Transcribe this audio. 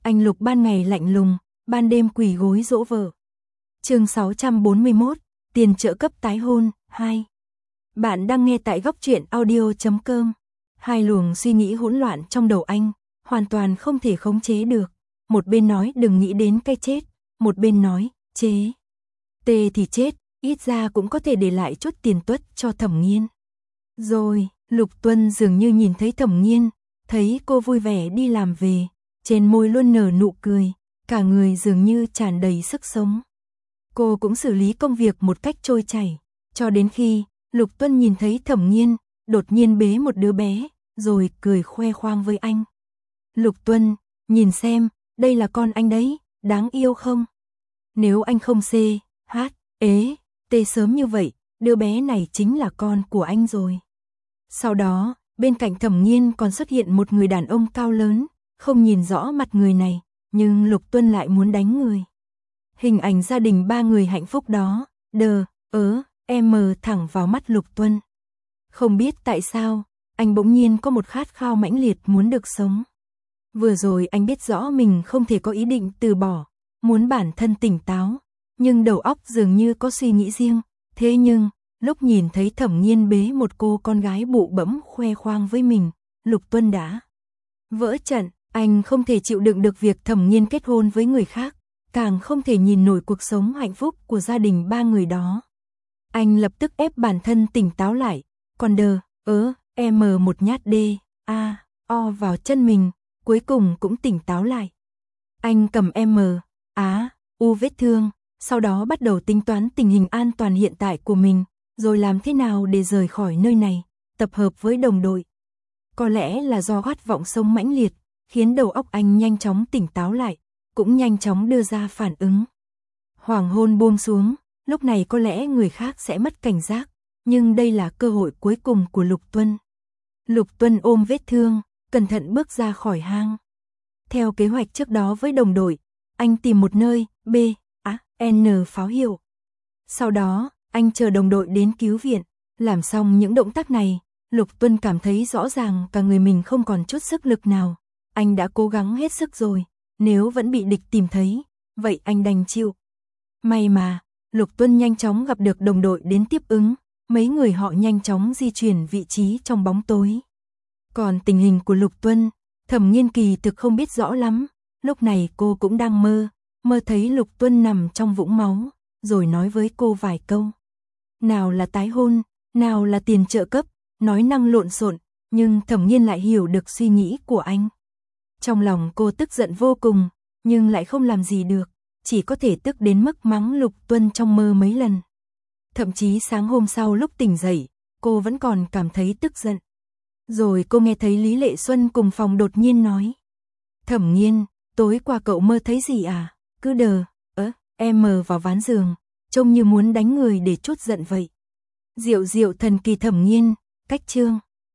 Anh Lục ban ngày lạnh lùng, ban đêm quỳ gối dỗ vợ. Chương 641, tiền trợ cấp tái hôn 2. Bạn đang nghe tại góc truyện audio.com. Hai luồng suy nghĩ hỗn loạn trong đầu anh, hoàn toàn không thể khống chế được. Một bên nói đừng nghĩ đến cái chết, một bên nói, chế. Tê thì chết, ít ra cũng có thể để lại chút tiền tuất cho Thẩm Nghiên. Rồi, Lục Tuân dường như nhìn thấy Thẩm Nghiên, thấy cô vui vẻ đi làm về, trên môi luôn nở nụ cười, cả người dường như tràn đầy sức sống. Cô cũng xử lý công việc một cách trôi chảy, cho đến khi Lục Tuân nhìn thấy Thẩm Nghiên, đột nhiên bế một đứa bé, rồi cười khoe khoang với anh. Lục Tuân, nhìn xem, đây là con anh đấy, đáng yêu không? Nếu anh không tê sớm như vậy, đứa bé này chính là con của anh rồi. Sau đó, bên cạnh Thẩm Nghiên còn xuất hiện một người đàn ông cao lớn, không nhìn rõ mặt người này, nhưng Lục Tuân lại muốn đánh người. Hình ảnh gia đình ba người hạnh phúc đó, thẳng vào mắt Lục Tuân. Không biết tại sao, anh bỗng nhiên có một khát khao mãnh liệt muốn được sống. Vừa rồi anh biết rõ mình không thể có ý định từ bỏ, muốn bản thân tỉnh táo, nhưng đầu óc dường như có suy nghĩ riêng. Thế nhưng, lúc nhìn thấy Thẩm Nghiên bế một cô con gái bụ bẫm khoe khoang với mình, Lục Tuân đã vỡ trận. Anh không thể chịu đựng được việc Thẩm Nghiên kết hôn với người khác, càng không thể nhìn nổi cuộc sống hạnh phúc của gia đình ba người đó. Anh lập tức ép bản thân tỉnh táo lại, còn một nhát vào chân mình, cuối cùng cũng tỉnh táo lại. Anh cầm vết thương, sau đó bắt đầu tính toán tình hình an toàn hiện tại của mình, rồi làm thế nào để rời khỏi nơi này, tập hợp với đồng đội. Có lẽ là do khát vọng sống mãnh liệt, khiến đầu óc anh nhanh chóng tỉnh táo lại, cũng nhanh chóng đưa ra phản ứng. Hoàng hôn buông xuống, lúc này có lẽ người khác sẽ mất cảnh giác, nhưng đây là cơ hội cuối cùng của Lục Tuân. Lục Tuân ôm vết thương, cẩn thận bước ra khỏi hang. Theo kế hoạch trước đó với đồng đội, anh tìm một nơi pháo hiệu. Sau đó, anh chờ đồng đội đến cứu viện. Làm xong những động tác này, Lục Tuân cảm thấy rõ ràng cả người mình không còn chút sức lực nào. Anh đã cố gắng hết sức rồi, nếu vẫn bị địch tìm thấy, vậy anh đành chịu. May mà, Lục Tuân nhanh chóng gặp được đồng đội đến tiếp ứng, mấy người họ nhanh chóng di chuyển vị trí trong bóng tối. Còn tình hình của Lục Tuân, Thẩm Nghiên kỳ thực không biết rõ lắm, lúc này cô cũng đang mơ thấy Lục Tuân nằm trong vũng máu, rồi nói với cô vài câu. Nào là tái hôn, nào là tiền trợ cấp, nói năng lộn xộn, nhưng Thẩm Nghiên lại hiểu được suy nghĩ của anh. Trong lòng cô tức giận vô cùng, nhưng lại không làm gì được, chỉ có thể tức đến mức mắng Lục Tuân trong mơ mấy lần. Thậm chí sáng hôm sau lúc tỉnh dậy, cô vẫn còn cảm thấy tức giận. Rồi cô nghe thấy Lý Lệ Xuân cùng phòng đột nhiên nói. Thẩm Nghiên, tối qua cậu mơ thấy gì à? Cứ vào ván giường, trông như muốn đánh người để trút giận vậy. Diệu thần kỳ Thẩm Nghiên, cách chương.